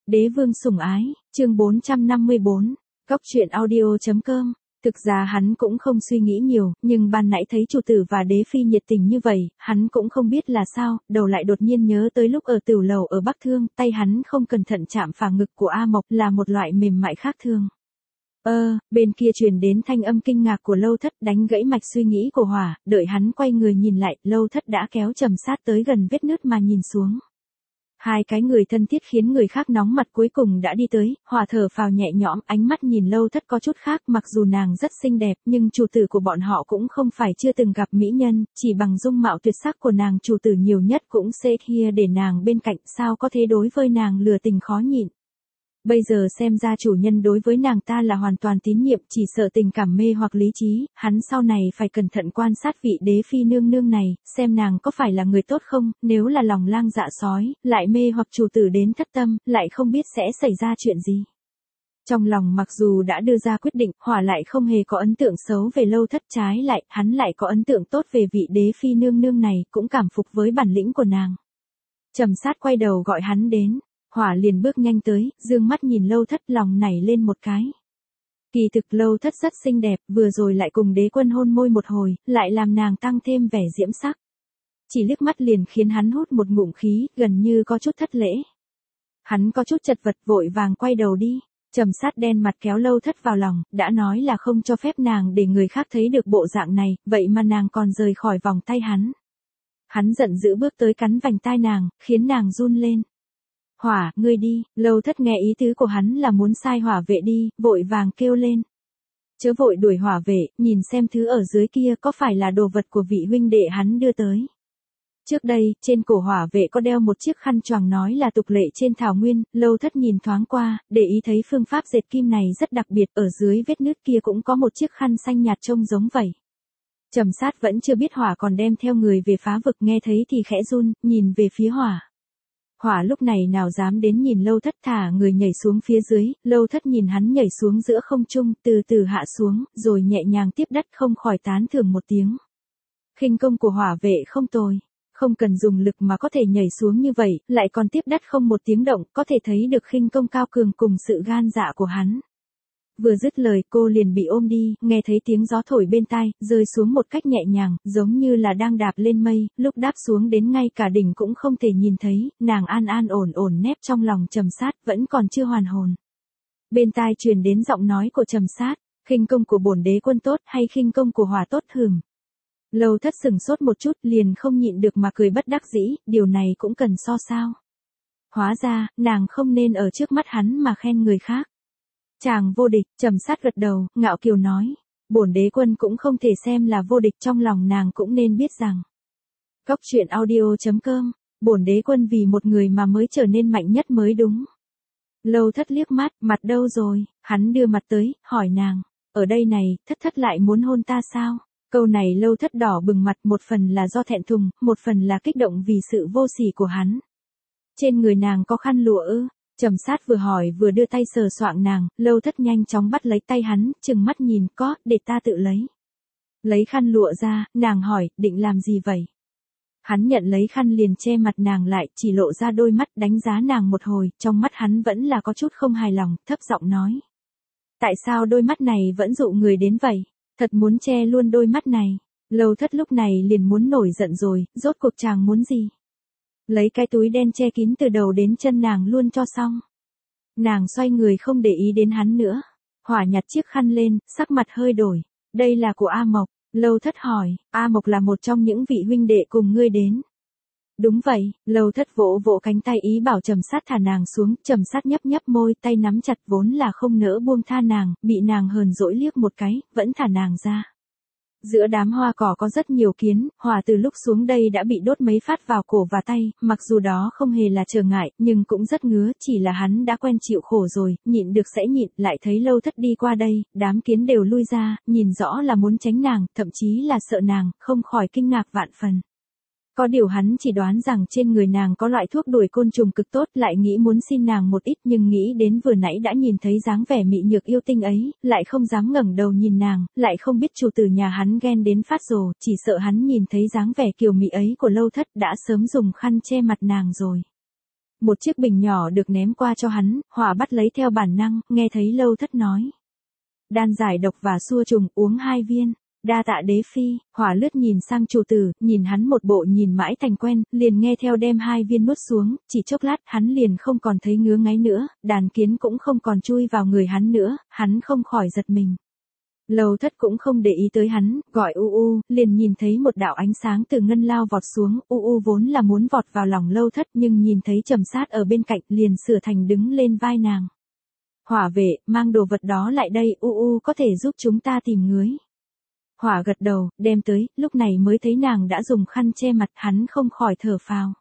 Đế vương sủng ái, chương 454, Cóc truyện audio.com. Thực ra hắn cũng không suy nghĩ nhiều, nhưng ban nãy thấy chủ tử và đế phi nhiệt tình như vậy, hắn cũng không biết là sao, đầu lại đột nhiên nhớ tới lúc ở tửu lầu ở Bắc Thương, tay hắn không cẩn thận chạm phải ngực của A Mộc là một loại mềm mại khác thường. Bên kia truyền đến thanh âm kinh ngạc của Lâu Thất đánh gãy mạch suy nghĩ của Hỏa, đợi hắn quay người nhìn lại, Lâu Thất đã kéo Trầm Sát tới gần vết nứt mà nhìn xuống. Hai cái người thân thiết khiến người khác nóng mặt cuối cùng đã đi tới, Hỏa thở phào nhẹ nhõm, ánh mắt nhìn Lâu Thất có chút khác, mặc dù nàng rất xinh đẹp, nhưng chủ tử của bọn họ cũng không phải chưa từng gặp mỹ nhân, chỉ bằng dung mạo tuyệt sắc của nàng chủ tử nhiều nhất cũng sẽ kia để nàng bên cạnh, sao có thể đối với nàng lừa tình khó nhịn. Bây giờ xem ra chủ nhân đối với nàng ta là hoàn toàn tín nhiệm, chỉ sợ tình cảm mê hoặc lý trí, hắn sau này phải cẩn thận quan sát vị đế phi nương nương này, xem nàng có phải là người tốt không, nếu là lòng lang dạ sói, lại mê hoặc chủ tử đến thất tâm, lại không biết sẽ xảy ra chuyện gì. Trong lòng mặc dù đã đưa ra quyết định, Hỏa lại không hề có ấn tượng xấu về Lâu Thất, trái lại, hắn lại có ấn tượng tốt về vị đế phi nương nương này, cũng cảm phục với bản lĩnh của nàng. Trầm Sát quay đầu gọi hắn đến. Hỏa liền bước nhanh tới, dương mắt nhìn Lâu Thất, lòng nảy lên một cái. Kỳ thực Lâu Thất rất xinh đẹp, vừa rồi lại cùng đế quân hôn môi một hồi, lại làm nàng tăng thêm vẻ diễm sắc. Chỉ liếc mắt liền khiến hắn hút một ngụm khí, gần như có chút thất lễ. Hắn có chút chật vật vội vàng quay đầu đi. Trầm Sát đen mặt kéo Lâu Thất vào lòng, đã nói là không cho phép nàng để người khác thấy được bộ dạng này, vậy mà nàng còn rời khỏi vòng tay hắn. Hắn giận dữ bước tới cắn vành tai nàng, khiến nàng run lên. Hỏa, ngươi đi, Lâu Thất nghe ý tứ của hắn là muốn sai Hỏa vệ đi, vội vàng kêu lên. Chớ vội đuổi Hỏa vệ, nhìn xem thứ ở dưới kia có phải là đồ vật của vị huynh đệ hắn đưa tới. Trước đây, trên cổ Hỏa vệ có đeo một chiếc khăn choàng nói là tục lệ trên thảo nguyên, Lâu Thất nhìn thoáng qua, để ý thấy phương pháp dệt kim này rất đặc biệt, ở dưới vết nứt kia cũng có một chiếc khăn xanh nhạt trông giống vậy. Trầm Sát vẫn chưa biết Hỏa còn đem theo người về phá vực, nghe thấy thì khẽ run, nhìn về phía Hỏa. Hỏa lúc này nào dám đến nhìn Lâu Thất, thả người nhảy xuống phía dưới, Lâu Thất nhìn hắn nhảy xuống giữa không trung, từ từ hạ xuống, rồi nhẹ nhàng tiếp đất, không khỏi tán thưởng một tiếng. Khinh công của Hỏa vệ không tồi, không cần dùng lực mà có thể nhảy xuống như vậy, lại còn tiếp đất không một tiếng động, có thể thấy được khinh công cao cường cùng sự gan dạ của hắn. Vừa dứt lời cô liền bị ôm đi, nghe thấy tiếng gió thổi bên tai, rơi xuống một cách nhẹ nhàng, giống như là đang đạp lên mây, lúc đáp xuống đến ngay cả đỉnh cũng không thể nhìn thấy, nàng an an ổn ổn nép trong lòng Trầm Sát, vẫn còn chưa hoàn hồn. Bên tai truyền đến giọng nói của Trầm Sát, khinh công của bổn đế quân tốt hay khinh công của Hỏa tốt hừm. Lâu Thất sừng sốt một chút liền không nhịn được mà cười bất đắc dĩ, điều này cũng cần so sao. Hóa ra, nàng không nên ở trước mắt hắn mà khen người khác. Chàng vô địch, Trầm Sát gật đầu, ngạo kiều nói. Bổn đế quân cũng không thể xem là vô địch, trong lòng nàng cũng nên biết rằng. Cóc truyện audio.com, bổn đế quân vì một người mà mới trở nên mạnh nhất mới đúng. Lâu Thất liếc mắt, mặt đâu rồi, hắn đưa mặt tới, hỏi nàng. Ở đây này, Thất lại muốn hôn ta sao? Câu này Lâu Thất đỏ bừng mặt, một phần là do thẹn thùng, một phần là kích động vì sự vô sỉ của hắn. Trên người nàng có khăn lụa ư? Trầm Sát vừa hỏi vừa đưa tay sờ soạng nàng, Lâu Thất nhanh chóng bắt lấy tay hắn, chừng mắt nhìn, có, để ta tự lấy. Lấy khăn lụa ra, nàng hỏi, định làm gì vậy? Hắn nhận lấy khăn liền che mặt nàng lại, chỉ lộ ra đôi mắt đánh giá nàng một hồi, trong mắt hắn vẫn là có chút không hài lòng, thấp giọng nói. Tại sao đôi mắt này vẫn dụ người đến vậy? Thật muốn che luôn đôi mắt này. Lâu Thất lúc này liền muốn nổi giận rồi, rốt cuộc chàng muốn gì? Lấy cái túi đen che kín từ đầu đến chân nàng luôn cho xong. Nàng xoay người không để ý đến hắn nữa. Hỏa nhặt chiếc khăn lên, sắc mặt hơi đổi. Đây là của A Mộc. Lâu Thất hỏi, A Mộc là một trong những vị huynh đệ cùng ngươi đến. Đúng vậy, Lâu Thất vỗ vỗ cánh tay ý bảo Trầm Sát thả nàng xuống, Trầm Sát nhấp nhấp môi, tay nắm chặt vốn là không nỡ buông tha nàng, bị nàng hờn dỗi liếc một cái, vẫn thả nàng ra. Giữa đám hoa cỏ có rất nhiều kiến, Hỏa từ lúc xuống đây đã bị đốt mấy phát vào cổ và tay, mặc dù đó không hề là trở ngại, nhưng cũng rất ngứa, chỉ là hắn đã quen chịu khổ rồi, nhịn được sẽ nhịn, lại thấy Lâu Thất đi qua đây, đám kiến đều lui ra, nhìn rõ là muốn tránh nàng, thậm chí là sợ nàng, không khỏi kinh ngạc vạn phần. Có điều hắn chỉ đoán rằng trên người nàng có loại thuốc đuổi côn trùng cực tốt, lại nghĩ muốn xin nàng một ít, nhưng nghĩ đến vừa nãy đã nhìn thấy dáng vẻ mị nhược yêu tinh ấy, lại không dám ngẩng đầu nhìn nàng, lại không biết chủ tử nhà hắn ghen đến phát rồ, chỉ sợ hắn nhìn thấy dáng vẻ kiều mị ấy của Lâu Thất đã sớm dùng khăn che mặt nàng rồi. Một chiếc bình nhỏ được ném qua cho hắn, Hỏa bắt lấy theo bản năng, nghe thấy Lâu Thất nói. Đan giải độc và xua trùng, uống 2 viên. Đa tạ đế phi. Hỏa lướt nhìn sang chủ tử, nhìn hắn một bộ nhìn mãi thành quen, liền nghe theo đem 2 viên nuốt xuống, chỉ chốc lát hắn liền không còn thấy ngứa ngáy nữa, đàn kiến cũng không còn chui vào người hắn nữa, hắn không khỏi giật mình. Lâu Thất cũng không để ý tới hắn, gọi U, liền nhìn thấy một đạo ánh sáng từ ngân lao vọt xuống, U vốn là muốn vọt vào lòng Lâu Thất nhưng nhìn thấy Trầm Sát ở bên cạnh liền sửa thành đứng lên vai nàng. Hỏa vệ, mang đồ vật đó lại đây, U có thể giúp chúng ta tìm ngứa. Hỏa gật đầu, đem tới, lúc này mới thấy nàng đã dùng khăn che mặt, hắn không khỏi thở phào.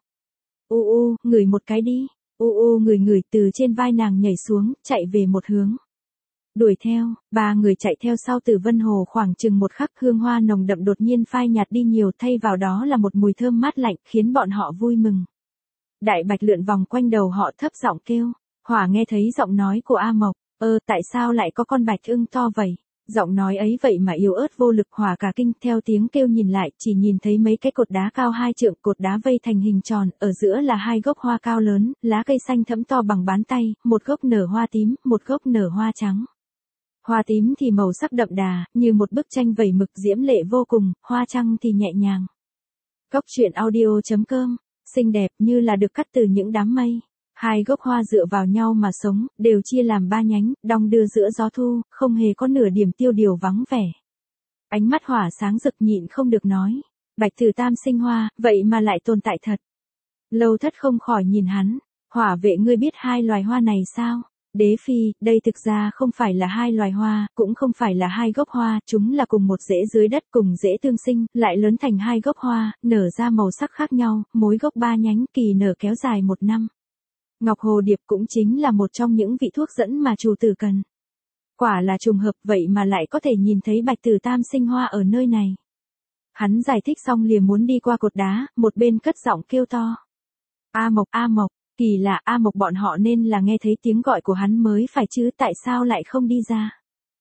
Ngửi một cái đi. Ngửi từ trên vai nàng nhảy xuống, chạy về một hướng. Đuổi theo, 3 người chạy theo sau Tử Vân Hồ khoảng chừng một khắc, hương hoa nồng đậm đột nhiên phai nhạt đi nhiều, thay vào đó là một mùi thơm mát lạnh, khiến bọn họ vui mừng. Đại bạch lượn vòng quanh đầu họ thấp giọng kêu. Hỏa nghe thấy giọng nói của A Mộc, tại sao lại có con bạch ưng to vậy? Giọng nói ấy vậy mà yếu ớt vô lực. Hỏa cả kinh, theo tiếng kêu nhìn lại, chỉ nhìn thấy mấy cái cột đá cao 2 trượng, cột đá vây thành hình tròn, ở giữa là 2 gốc hoa cao lớn, lá cây xanh thẫm to bằng bàn tay, một gốc nở hoa tím, một gốc nở hoa trắng. Hoa tím thì màu sắc đậm đà, như một bức tranh vẩy mực diễm lệ vô cùng, hoa trắng thì nhẹ nhàng. Cốc truyện audio.com, xinh đẹp như là được cắt từ những đám mây. 2 gốc hoa dựa vào nhau mà sống, đều chia làm 3 nhánh, đong đưa giữa gió thu, không hề có nửa điểm tiêu điều vắng vẻ. Ánh mắt Hỏa sáng rực nhịn không được nói. Bạch Tử Tam sinh hoa, vậy mà lại tồn tại thật. Lâu Thất không khỏi nhìn hắn. Hỏa vệ, ngươi biết 2 loài hoa này sao? Đế phi, đây thực ra không phải là 2 loài hoa, cũng không phải là 2 gốc hoa, chúng là cùng một rễ dưới đất, cùng rễ tương sinh, lại lớn thành 2 gốc hoa, nở ra màu sắc khác nhau, mỗi gốc 3 nhánh, kỳ nở kéo dài 1 năm. Ngọc Hồ Điệp cũng chính là một trong những vị thuốc dẫn mà chủ tử cần. Quả là trùng hợp, vậy mà lại có thể nhìn thấy Bạch Tử Tam sinh hoa ở nơi này. Hắn giải thích xong liền muốn đi qua cột đá, một bên cất giọng kêu to. A Mộc, kỳ lạ, A Mộc bọn họ nên là nghe thấy tiếng gọi của hắn mới phải chứ, tại sao lại không đi ra?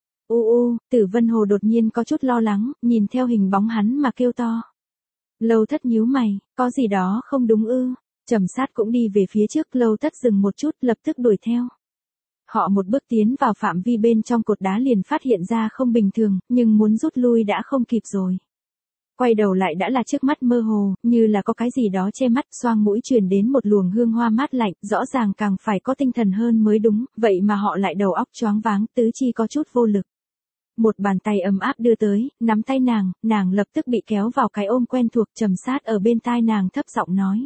Tử Vân Hồ đột nhiên có chút lo lắng, nhìn theo hình bóng hắn mà kêu to. Lâu Thất nhíu mày, có gì đó không đúng ư? Trầm Sát cũng đi về phía trước, Lâu Thất dừng một chút, lập tức đuổi theo. Họ một bước tiến vào phạm vi bên trong cột đá liền phát hiện ra không bình thường, nhưng muốn rút lui đã không kịp rồi. Quay đầu lại đã là trước mắt mơ hồ, như là có cái gì đó che mắt, xoang mũi truyền đến một luồng hương hoa mát lạnh, rõ ràng càng phải có tinh thần hơn mới đúng, vậy mà họ lại đầu óc choáng váng, tứ chi có chút vô lực. Một bàn tay ấm áp đưa tới, nắm tay nàng lập tức bị kéo vào cái ôm quen thuộc. Trầm Sát ở bên tai nàng thấp giọng nói.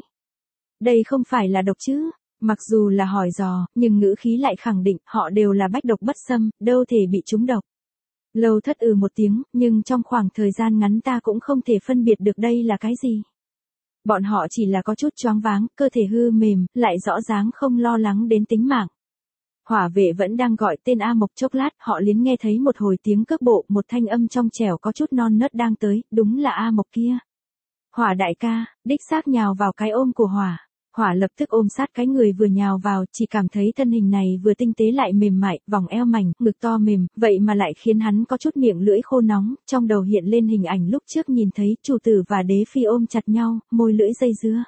Đây không phải là độc chứ? Mặc dù là hỏi dò, nhưng ngữ khí lại khẳng định, họ đều là bách độc bất xâm, đâu thể bị trúng độc. Lâu Thất một tiếng, nhưng trong khoảng thời gian ngắn ta cũng không thể phân biệt được đây là cái gì. Bọn họ chỉ là có chút choáng váng, cơ thể hư mềm, lại rõ ràng không lo lắng đến tính mạng. Hỏa vệ vẫn đang gọi tên A Mộc, chốc lát, họ liền nghe thấy một hồi tiếng cước bộ, một thanh âm trong trẻo có chút non nớt đang tới, đúng là A Mộc kia. Hỏa đại ca, đích xác nhào vào cái ôm của Hỏa. Hỏa lập tức ôm sát cái người vừa nhào vào, chỉ cảm thấy thân hình này vừa tinh tế lại mềm mại, vòng eo mảnh, ngực to mềm, vậy mà lại khiến hắn có chút miệng lưỡi khô nóng, trong đầu hiện lên hình ảnh lúc trước nhìn thấy chủ tử và đế phi ôm chặt nhau, môi lưỡi dây dưa.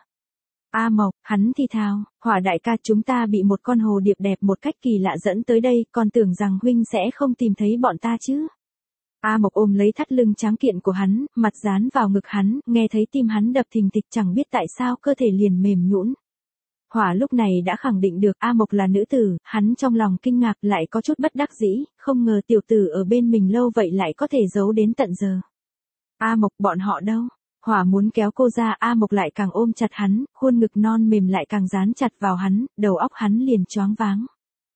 A Mộc, hắn thì thào, Hỏa đại ca, chúng ta bị một con hồ điệp đẹp một cách kỳ lạ dẫn tới đây, còn tưởng rằng huynh sẽ không tìm thấy bọn ta chứ. A Mộc ôm lấy thắt lưng tráng kiện của hắn, mặt dán vào ngực hắn, nghe thấy tim hắn đập thình thịch, chẳng biết tại sao cơ thể liền mềm nhũn. Hỏa lúc này đã khẳng định được A Mộc là nữ tử, hắn trong lòng kinh ngạc lại có chút bất đắc dĩ, không ngờ tiểu tử ở bên mình lâu vậy lại có thể giấu đến tận giờ. A Mộc, bọn họ đâu? Hỏa muốn kéo cô ra, A Mộc lại càng ôm chặt hắn, khuôn ngực non mềm lại càng dán chặt vào hắn, đầu óc hắn liền choáng váng.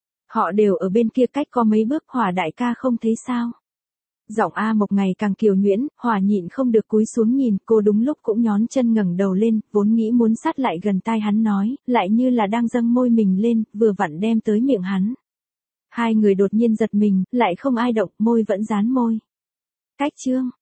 Họ đều ở bên kia cách có mấy bước, Hỏa đại ca không thấy sao? Giọng A Mộc ngày càng kiều nhuyễn, Hỏa nhịn không được cúi xuống nhìn, cô đúng lúc cũng nhón chân ngẩng đầu lên, vốn nghĩ muốn sát lại gần tai hắn nói, lại như là đang dâng môi mình lên, vừa vặn đem tới miệng hắn. 2 người đột nhiên giật mình, lại không ai động, môi vẫn dán môi. Cách chương